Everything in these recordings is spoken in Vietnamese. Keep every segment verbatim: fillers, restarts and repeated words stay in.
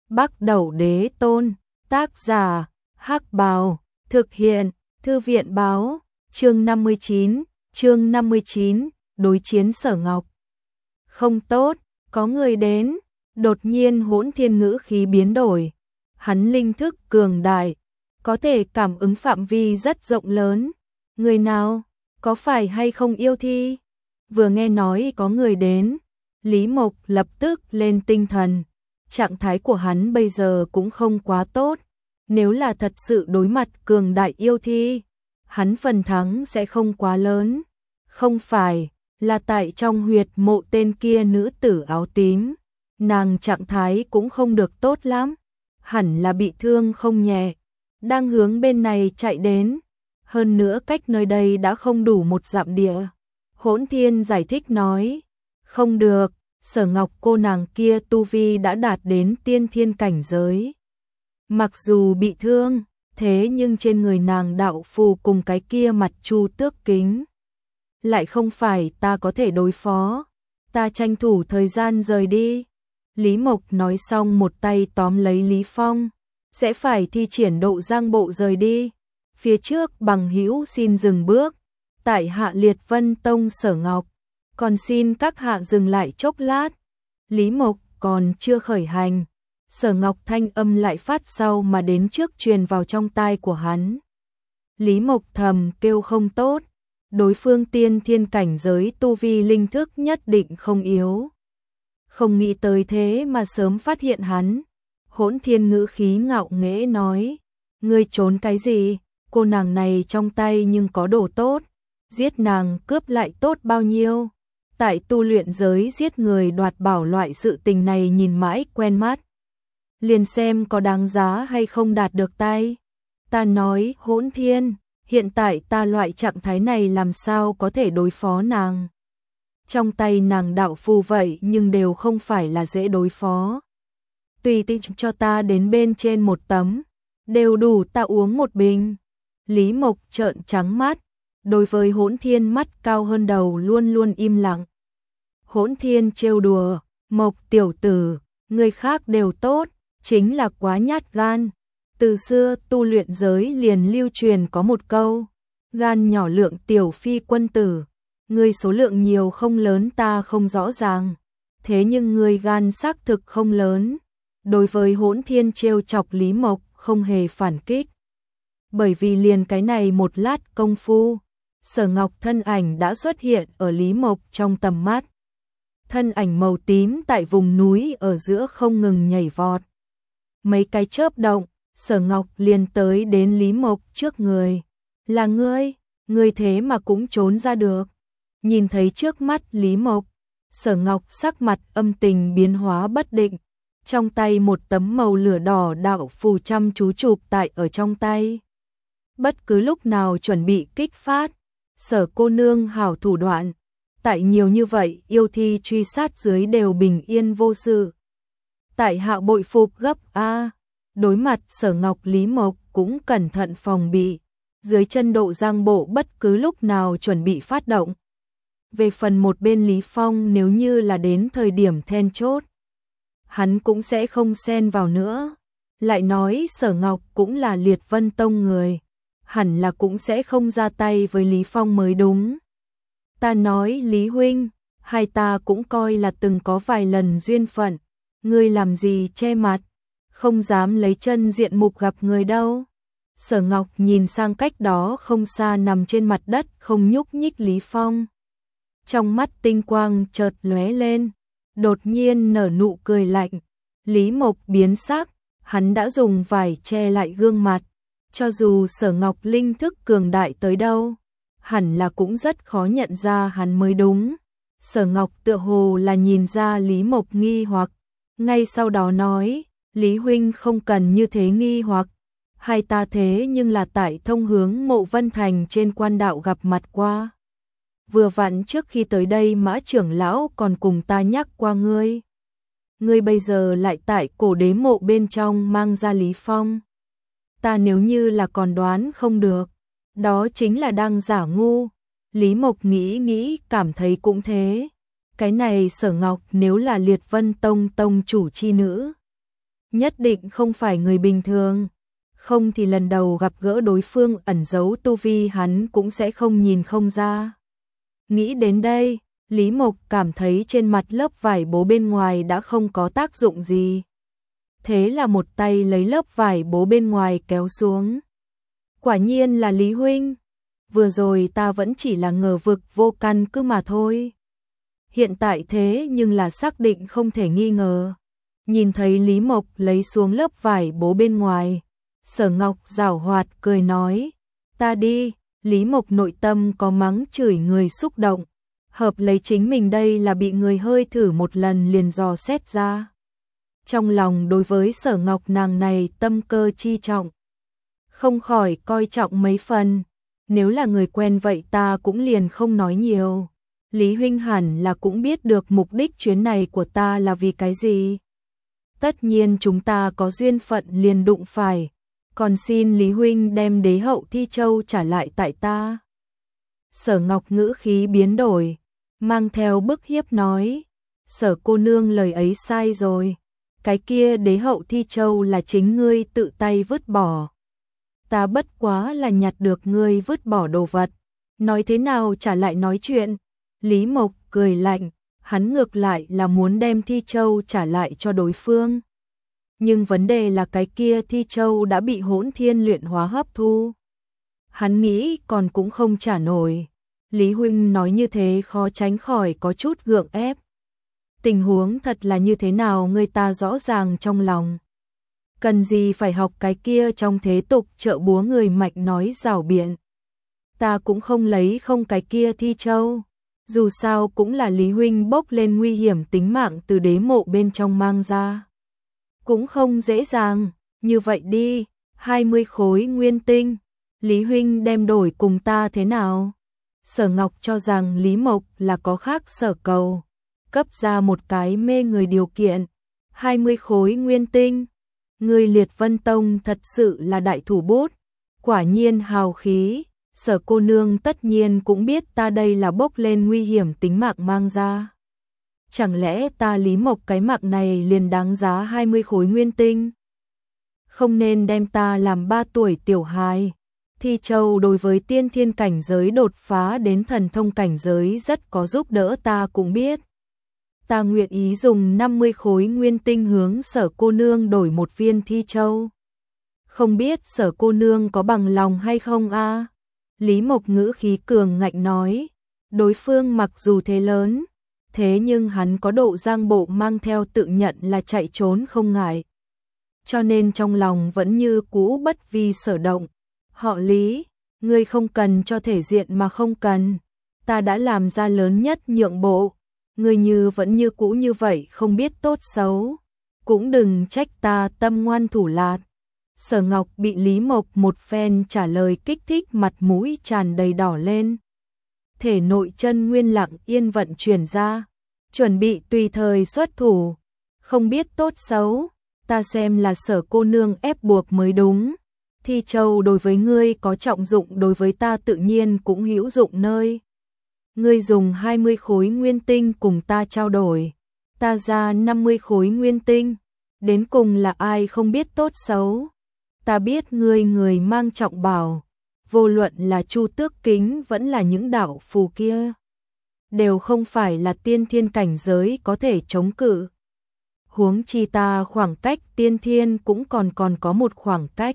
Bắc Đẩu Đế Tôn, tác giả, Hắc Bào, thực hiện, Thư viện báo, chương năm mươi chín, chương năm mươi chín, đối chiến Sở Ngọc. Không tốt, có người đến, đột nhiên Hỗn Thiên ngữ khí biến đổi. Hắn linh thức cường đại, có thể cảm ứng phạm vi rất rộng lớn. Người nào, có phải hay không yêu thi? Vừa nghe nói có người đến, Lý Mộc lập tức lên tinh thần. Trạng thái của hắn bây giờ cũng không quá tốt. Nếu là thật sự đối mặt cường đại yêu thi, hắn phần thắng sẽ không quá lớn. Không phải, là tại trong huyệt mộ tên kia nữ tử áo tím. Nàng trạng thái cũng không được tốt lắm. Hẳn là bị thương không nhẹ. Đang hướng bên này chạy đến. Hơn nữa cách nơi đây đã không đủ một dặm địa. Hỗn Thiên giải thích nói. Không được, Sở Ngọc cô nàng kia tu vi đã đạt đến tiên thiên cảnh giới. Mặc dù bị thương, thế nhưng trên người nàng đạo phù cùng cái kia mặt chu tước kính. Lại không phải ta có thể đối phó. Ta tranh thủ thời gian rời đi. Lý Mộc nói xong một tay tóm lấy Lý Phong. Sẽ phải thi triển độ giang bộ rời đi. Phía trước bằng hữu xin dừng bước. Tại hạ Liệt Vân Tông Sở Ngọc. Còn xin các hạ dừng lại chốc lát. Lý Mộc còn chưa khởi hành. Sở Ngọc thanh âm lại phát sau mà đến trước truyền vào trong tai của hắn. Lý Mộc thầm kêu không tốt. Đối phương tiên thiên cảnh giới tu vi linh thức nhất định không yếu. Không nghĩ tới thế mà sớm phát hiện hắn. Hỗn Thiên ngữ khí ngạo nghễ nói. Ngươi trốn cái gì? Cô nàng này trong tay nhưng có đồ tốt. Giết nàng cướp lại tốt bao nhiêu? Tại tu luyện giới giết người đoạt bảo loại sự tình này nhìn mãi quen mắt. Liền xem có đáng giá hay không đạt được tay. Ta nói Hỗn Thiên, hiện tại ta loại trạng thái này làm sao có thể đối phó nàng. Trong tay nàng đạo phù vậy nhưng đều không phải là dễ đối phó. Tùy tiện cho ta đến bên trên một tấm, đều đủ ta uống một bình. Lý Mộc trợn trắng mắt, đối với Hỗn Thiên mắt cao hơn đầu luôn luôn im lặng. Hỗn Thiên trêu đùa, Mộc tiểu tử, người khác đều tốt, chính là quá nhát gan. Từ xưa tu luyện giới liền lưu truyền có một câu, gan nhỏ lượng tiểu phi quân tử. Ngươi số lượng nhiều không lớn ta không rõ ràng, thế nhưng ngươi gan xác thực không lớn. Đối với Hỗn Thiên trêu chọc Lý Mộc không hề phản kích. Bởi vì liền cái này một lát công phu, Sở Ngọc thân ảnh đã xuất hiện ở Lý Mộc trong tầm mắt. Thân ảnh màu tím tại vùng núi ở giữa không ngừng nhảy vọt. Mấy cái chớp động, Sở Ngọc liền tới đến Lý Mộc trước người. Là ngươi, ngươi thế mà cũng trốn ra được. Nhìn thấy trước mắt Lý Mộc, Sở Ngọc sắc mặt âm tình biến hóa bất định. Trong tay một tấm màu lửa đỏ đạo phù chăm chú chụp tại ở trong tay. Bất cứ lúc nào chuẩn bị kích phát. Sở cô nương hảo thủ đoạn. Tại nhiều như vậy yêu thi truy sát dưới đều bình yên vô sự. Tại hạ bội phục gấp A. Đối mặt Sở Ngọc Lý Mộc cũng cẩn thận phòng bị. Dưới chân độ giang bộ bất cứ lúc nào chuẩn bị phát động. Về phần một bên Lý Phong nếu như là đến thời điểm then chốt, hắn cũng sẽ không xen vào nữa. Lại nói Sở Ngọc cũng là Liệt Vân Tông người, hẳn là cũng sẽ không ra tay với Lý Phong mới đúng. Ta nói Lý huynh, hai ta cũng coi là từng có vài lần duyên phận, ngươi làm gì che mặt, không dám lấy chân diện mục gặp người đâu. Sở Ngọc nhìn sang cách đó không xa nằm trên mặt đất không nhúc nhích Lý Phong. Trong mắt tinh quang chợt lóe lên, đột nhiên nở nụ cười lạnh. Lý Mộc biến sắc, hắn đã dùng vải che lại gương mặt. Cho dù Sở Ngọc linh thức cường đại tới đâu, hẳn là cũng rất khó nhận ra hắn mới đúng. Sở Ngọc tựa hồ là nhìn ra Lý Mộc nghi hoặc, ngay sau đó nói, Lý huynh không cần như thế nghi hoặc. Hai ta thế nhưng là tại thông hướng Mộ Vân Thành trên quan đạo gặp mặt qua. Vừa vặn trước khi tới đây Mã trưởng lão còn cùng ta nhắc qua ngươi. Ngươi bây giờ lại tại cổ đế mộ bên trong mang ra Lý Phong. Ta nếu như là còn đoán không được, đó chính là đang giả ngu. Lý Mộc nghĩ nghĩ cảm thấy cũng thế. Cái này Sở Ngọc nếu là Liệt Vân Tông tông chủ chi nữ, nhất định không phải người bình thường. Không thì lần đầu gặp gỡ đối phương ẩn giấu tu vi hắn cũng sẽ không nhìn không ra. Nghĩ đến đây, Lý Mộc cảm thấy trên mặt lớp vải bố bên ngoài đã không có tác dụng gì. Thế là một tay lấy lớp vải bố bên ngoài kéo xuống. Quả nhiên là Lý huynh. Vừa rồi ta vẫn chỉ là ngờ vực vô căn cứ mà thôi. Hiện tại thế nhưng là xác định không thể nghi ngờ. Nhìn thấy Lý Mộc lấy xuống lớp vải bố bên ngoài, Sở Ngọc giảo hoạt cười nói, ta đi. Lý Mộc nội tâm có mắng chửi người xúc động, hợp lấy chính mình đây là bị người hơi thử một lần liền dò xét ra. Trong lòng đối với Sở Ngọc nàng này tâm cơ chi trọng, không khỏi coi trọng mấy phần. Nếu là người quen vậy ta cũng liền không nói nhiều. Lý huynh hẳn là cũng biết được mục đích chuyến này của ta là vì cái gì. Tất nhiên chúng ta có duyên phận liền đụng phải. Còn xin Lý huynh đem đế hậu Thi Châu trả lại tại ta. Sở Ngọc ngữ khí biến đổi, mang theo bức hiếp nói, Sở cô nương lời ấy sai rồi. Cái kia đế hậu Thi Châu là chính ngươi tự tay vứt bỏ. Ta bất quá là nhặt được ngươi vứt bỏ đồ vật. Nói thế nào trả lại nói chuyện. Lý Mộc cười lạnh, hắn ngược lại là muốn đem Thi Châu trả lại cho đối phương. Nhưng vấn đề là cái kia Thi Châu đã bị Hỗn Thiên luyện hóa hấp thu. Hắn nghĩ còn cũng không trả nổi. Lý huynh nói như thế khó tránh khỏi có chút gượng ép. Tình huống thật là như thế nào người ta rõ ràng trong lòng. Cần gì phải học cái kia trong thế tục trợ búa người mạnh nói rảo biện. Ta cũng không lấy không cái kia Thi Châu. Dù sao cũng là Lý huynh bốc lên nguy hiểm tính mạng từ đế mộ bên trong mang ra. Cũng không dễ dàng, như vậy đi, hai mươi khối nguyên tinh. Lý huynh đem đổi cùng ta thế nào? Sở Ngọc cho rằng Lý Mộc là có khác sở cầu, cấp ra một cái mê người điều kiện. hai mươi khối nguyên tinh. Người Liệt Vân Tông thật sự là đại thủ bút, quả nhiên hào khí. Sở cô nương tất nhiên cũng biết ta đây là bốc lên nguy hiểm tính mạng mang ra. Chẳng lẽ ta Lý Mộc cái mạng này liền đáng giá hai mươi khối nguyên tinh? Không nên đem ta làm ba tuổi tiểu hài. Thi Châu đối với tiên thiên cảnh giới đột phá đến thần thông cảnh giới rất có giúp đỡ ta cũng biết. Ta nguyện ý dùng năm mươi khối nguyên tinh hướng Sở cô nương đổi một viên Thi Châu. Không biết Sở cô nương có bằng lòng hay không a? À? Lý Mộc ngữ khí cường ngạnh nói, đối phương mặc dù thế lớn, thế nhưng hắn có độ giang bộ mang theo tự nhận là chạy trốn không ngại. Cho nên trong lòng vẫn như cũ bất vi sở động. Họ Lý, ngươi không cần cho thể diện mà không cần. Ta đã làm ra lớn nhất nhượng bộ. Ngươi như vẫn như cũ như vậy không biết tốt xấu. Cũng đừng trách ta tâm ngoan thủ lạt. Sở Ngọc bị Lý Mộc một phen trả lời kích thích mặt mũi tràn đầy đỏ lên. Thể nội chân nguyên lặng yên vận chuyển ra, chuẩn bị tùy thời xuất thủ. Không biết tốt xấu, ta xem là Sở cô nương ép buộc mới đúng. Thi Châu đối với ngươi có trọng dụng, đối với ta tự nhiên cũng hữu dụng nơi. Ngươi dùng hai mươi khối nguyên tinh cùng ta trao đổi, ta ra năm mươi khối nguyên tinh, đến cùng là ai không biết tốt xấu. Ta biết ngươi người mang trọng bảo, vô luận là Chu Tước Kính vẫn là những đạo phù kia, đều không phải là tiên thiên cảnh giới có thể chống cự. Huống chi ta khoảng cách tiên thiên cũng còn còn có một khoảng cách.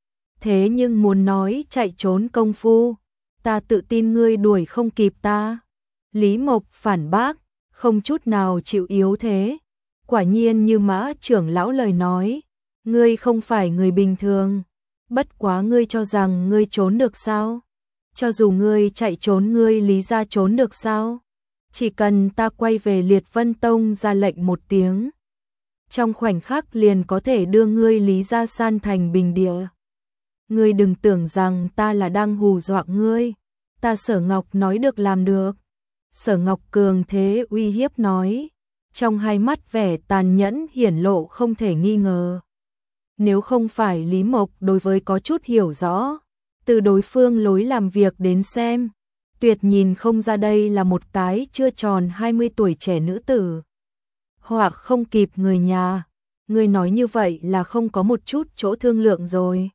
Thế nhưng muốn nói chạy trốn công phu, ta tự tin ngươi đuổi không kịp ta. Lý Mộc phản bác, không chút nào chịu yếu thế. Quả nhiên như Mã trưởng lão lời nói, ngươi không phải người bình thường. Bất quá ngươi cho rằng ngươi trốn được sao? Cho dù ngươi chạy trốn, ngươi Lý gia trốn được sao? Chỉ cần ta quay về Liệt Vân Tông ra lệnh một tiếng, trong khoảnh khắc liền có thể đưa ngươi Lý gia san thành bình địa. Ngươi đừng tưởng rằng ta là đang hù dọa ngươi, ta Sở Ngọc nói được làm được. Sở Ngọc cường thế uy hiếp nói, trong hai mắt vẻ tàn nhẫn hiển lộ không thể nghi ngờ. Nếu không phải Lý Mộc đối với có chút hiểu rõ, từ đối phương lối làm việc đến xem, tuyệt nhìn không ra đây là một cái chưa tròn hai mươi tuổi trẻ nữ tử. Hoặc không kịp người nhà, ngươi nói như vậy là không có một chút chỗ thương lượng rồi.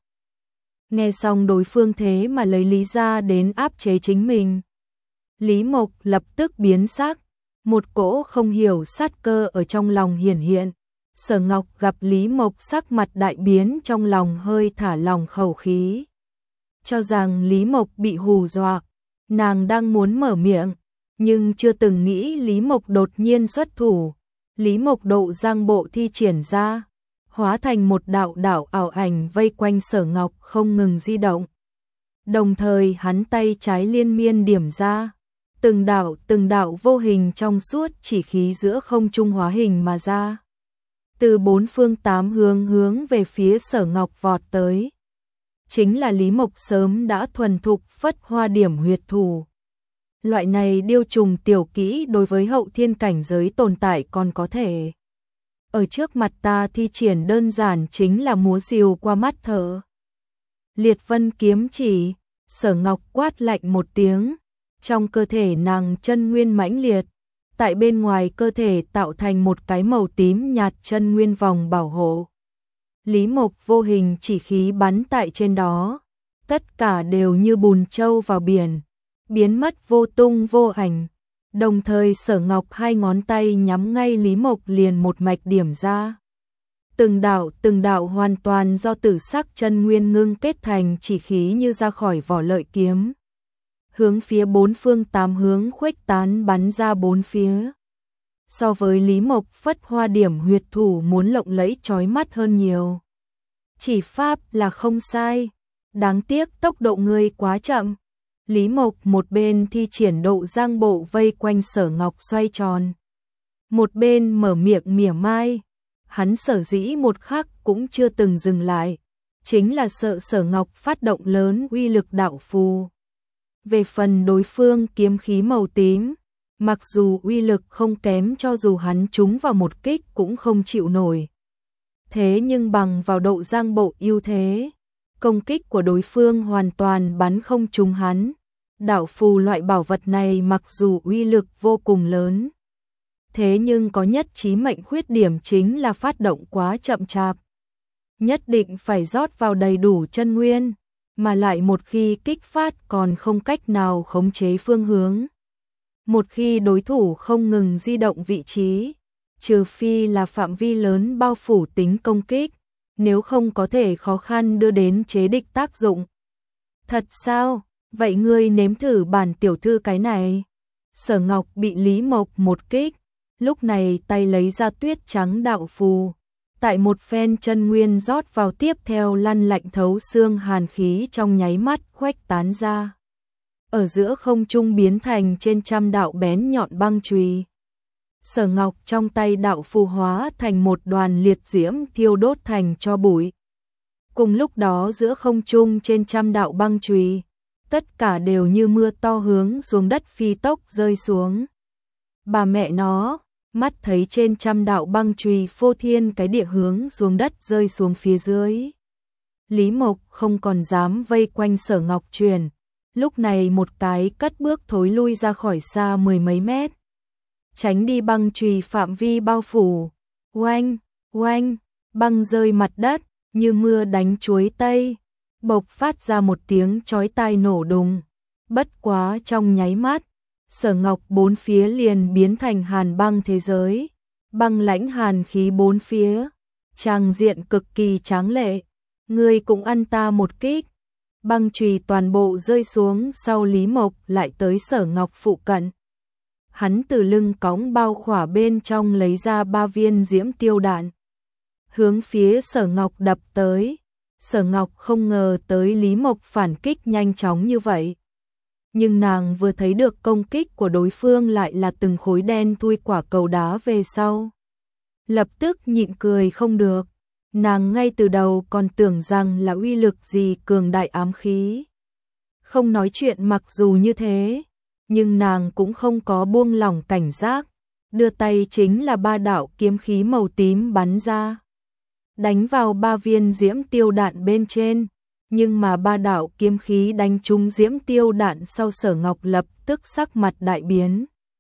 Nghe xong đối phương thế mà lấy lý ra đến áp chế chính mình. Lý Mộc lập tức biến sắc, một cỗ không hiểu sát cơ ở trong lòng hiển hiện. Sở Ngọc gặp Lý Mộc sắc mặt đại biến, trong lòng hơi thả lòng khẩu khí. Cho rằng Lý Mộc bị hù dọa, nàng đang muốn mở miệng, nhưng chưa từng nghĩ Lý Mộc đột nhiên xuất thủ. Lý Mộc độ giang bộ thi triển ra, hóa thành một đạo đạo ảo ảnh vây quanh Sở Ngọc không ngừng di động. Đồng thời hắn tay trái liên miên điểm ra, từng đạo từng đạo vô hình trong suốt chỉ khí giữa không trung hóa hình mà ra. Từ bốn phương tám hướng hướng về phía Sở Ngọc vọt tới. Chính là Lý Mộc sớm đã thuần thục phất hoa điểm huyệt thủ. Loại này điêu trùng tiểu kỹ đối với hậu thiên cảnh giới tồn tại còn có thể. Ở trước mặt ta thi triển đơn giản chính là múa rìu qua mắt thở. Liệt vân kiếm chỉ, Sở Ngọc quát lạnh một tiếng. Trong cơ thể nàng chân nguyên mãnh liệt, tại bên ngoài cơ thể tạo thành một cái màu tím nhạt chân nguyên vòng bảo hộ. Lý Mộc vô hình chỉ khí bắn tại trên đó, tất cả đều như bùn trâu vào biển, biến mất vô tung vô ảnh. Đồng thời Sở Ngọc hai ngón tay nhắm ngay Lý Mộc liền một mạch điểm ra. Từng đạo từng đạo hoàn toàn do tử sắc chân nguyên ngưng kết thành chỉ khí như ra khỏi vỏ lợi kiếm. Hướng phía bốn phương tám hướng khuếch tán bắn ra bốn phía. So với Lý Mộc phất hoa điểm huyệt thủ muốn lộng lẫy chói mắt hơn nhiều. Chỉ pháp là không sai, đáng tiếc tốc độ ngươi quá chậm. Lý Mộc một bên thi triển độ giang bộ vây quanh Sở Ngọc xoay tròn, một bên mở miệng mỉa mai. Hắn sở dĩ một khắc cũng chưa từng dừng lại, chính là sợ Sở Ngọc phát động lớn uy lực đạo phù. Về phần đối phương kiếm khí màu tím, mặc dù uy lực không kém cho dù hắn trúng vào một kích cũng không chịu nổi. Thế nhưng bằng vào độ giang bộ ưu thế, công kích của đối phương hoàn toàn bắn không trúng hắn. Đạo phù loại bảo vật này mặc dù uy lực vô cùng lớn, thế nhưng có nhất chí mệnh khuyết điểm chính là phát động quá chậm chạp. Nhất định phải rót vào đầy đủ chân nguyên, mà lại một khi kích phát còn không cách nào khống chế phương hướng. Một khi đối thủ không ngừng di động vị trí, trừ phi là phạm vi lớn bao phủ tính công kích, nếu không có thể khó khăn đưa đến chế địch tác dụng. Thật sao? Vậy ngươi nếm thử bản tiểu thư cái này. Sở Ngọc bị Lý Mộc một kích, lúc này tay lấy ra tuyết trắng đạo phù. Tại một phen chân nguyên rót vào tiếp theo lăn lạnh thấu xương hàn khí trong nháy mắt khuếch tán ra. Ở giữa không trung biến thành trên trăm đạo bén nhọn băng chùy. Sở Ngọc trong tay đạo phù hóa thành một đoàn liệt diễm thiêu đốt thành tro bụi. Cùng lúc đó giữa không trung trên trăm đạo băng chùy, tất cả đều như mưa to hướng xuống đất phi tốc rơi xuống. Bà mẹ nó, mắt thấy trên trăm đạo băng chùy phô thiên cái địa hướng xuống đất rơi xuống phía dưới. Lý Mộc không còn dám vây quanh Sở Ngọc truyền, lúc này một cái cất bước thối lui ra khỏi xa mười mấy mét. Tránh đi băng chùy phạm vi bao phủ. Oanh, oanh, băng rơi mặt đất, như mưa đánh chuối tây. Bộc phát ra một tiếng chói tai nổ đùng. Bất quá trong nháy mắt, Sở Ngọc bốn phía liền biến thành hàn băng thế giới. Băng lãnh hàn khí bốn phía. Tràng diện cực kỳ tráng lệ. Ngươi cũng ăn ta một kích. Băng chùy toàn bộ rơi xuống sau Lý Mộc lại tới Sở Ngọc phụ cận. Hắn từ lưng cõng bao khỏa bên trong lấy ra ba viên diễm tiêu đạn. Hướng phía Sở Ngọc đập tới. Sở Ngọc không ngờ tới Lý Mộc phản kích nhanh chóng như vậy. Nhưng nàng vừa thấy được công kích của đối phương lại là từng khối đen thui quả cầu đá về sau. Lập tức nhịn cười không được. Nàng ngay từ đầu còn tưởng rằng là uy lực gì cường đại ám khí. Không nói chuyện mặc dù như thế, nhưng nàng cũng không có buông lỏng cảnh giác. Đưa tay chính là ba đạo kiếm khí màu tím bắn ra. Đánh vào ba viên diễm tiêu đạn bên trên, nhưng mà ba đạo kiếm khí đánh trúng diễm tiêu đạn sau Sở Ngọc lập tức sắc mặt đại biến.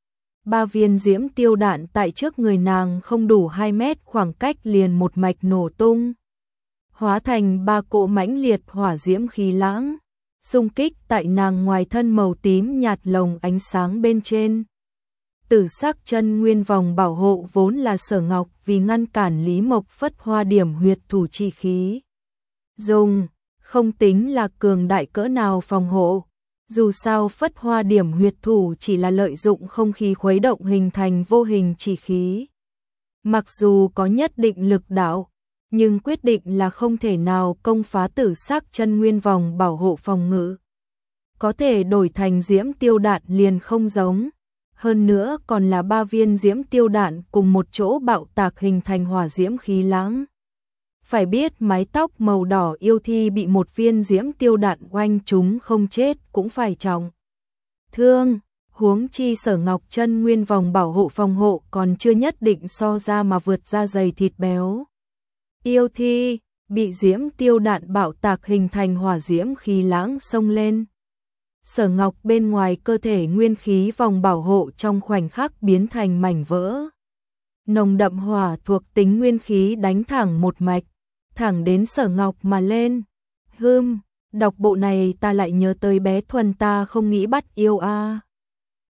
Ba viên diễm tiêu đạn tại trước người nàng không đủ hai mét khoảng cách liền một mạch nổ tung, hóa thành ba cỗ mãnh liệt hỏa diễm khí lãng, xung kích tại nàng ngoài thân màu tím nhạt lồng ánh sáng bên trên. Tử sắc chân nguyên vòng bảo hộ vốn là Sở Ngọc vì ngăn cản Lý Mộc Phất Hoa điểm huyệt thủ chi khí dùng, không tính là cường đại cỡ nào phòng hộ. Dù sao Phất Hoa điểm huyệt thủ chỉ là lợi dụng không khí khuấy động hình thành vô hình chỉ khí. Mặc dù có nhất định lực đạo, nhưng quyết định là không thể nào công phá tử sắc chân nguyên vòng bảo hộ phòng ngự. Có thể đổi thành diễm tiêu đạn liền không giống. Hơn nữa còn là ba viên diễm tiêu đạn cùng một chỗ bạo tạc hình thành hỏa diễm khí lãng. Phải biết mái tóc màu đỏ yêu thi bị một viên diễm tiêu đạn oanh chúng không chết cũng phải trọng thương, huống chi Sở Ngọc chân nguyên vòng bảo hộ phòng hộ còn chưa nhất định so ra mà vượt ra dày thịt béo. Yêu thi bị diễm tiêu đạn bạo tạc hình thành hỏa diễm khí lãng xông lên. Sở Ngọc bên ngoài cơ thể nguyên khí vòng bảo hộ trong khoảnh khắc biến thành mảnh vỡ. Nồng đậm hỏa thuộc tính nguyên khí đánh thẳng một mạch, thẳng đến Sở Ngọc mà lên. Hừm, đọc bộ này ta lại nhớ tới bé Thuần ta không nghĩ bắt yêu a. À.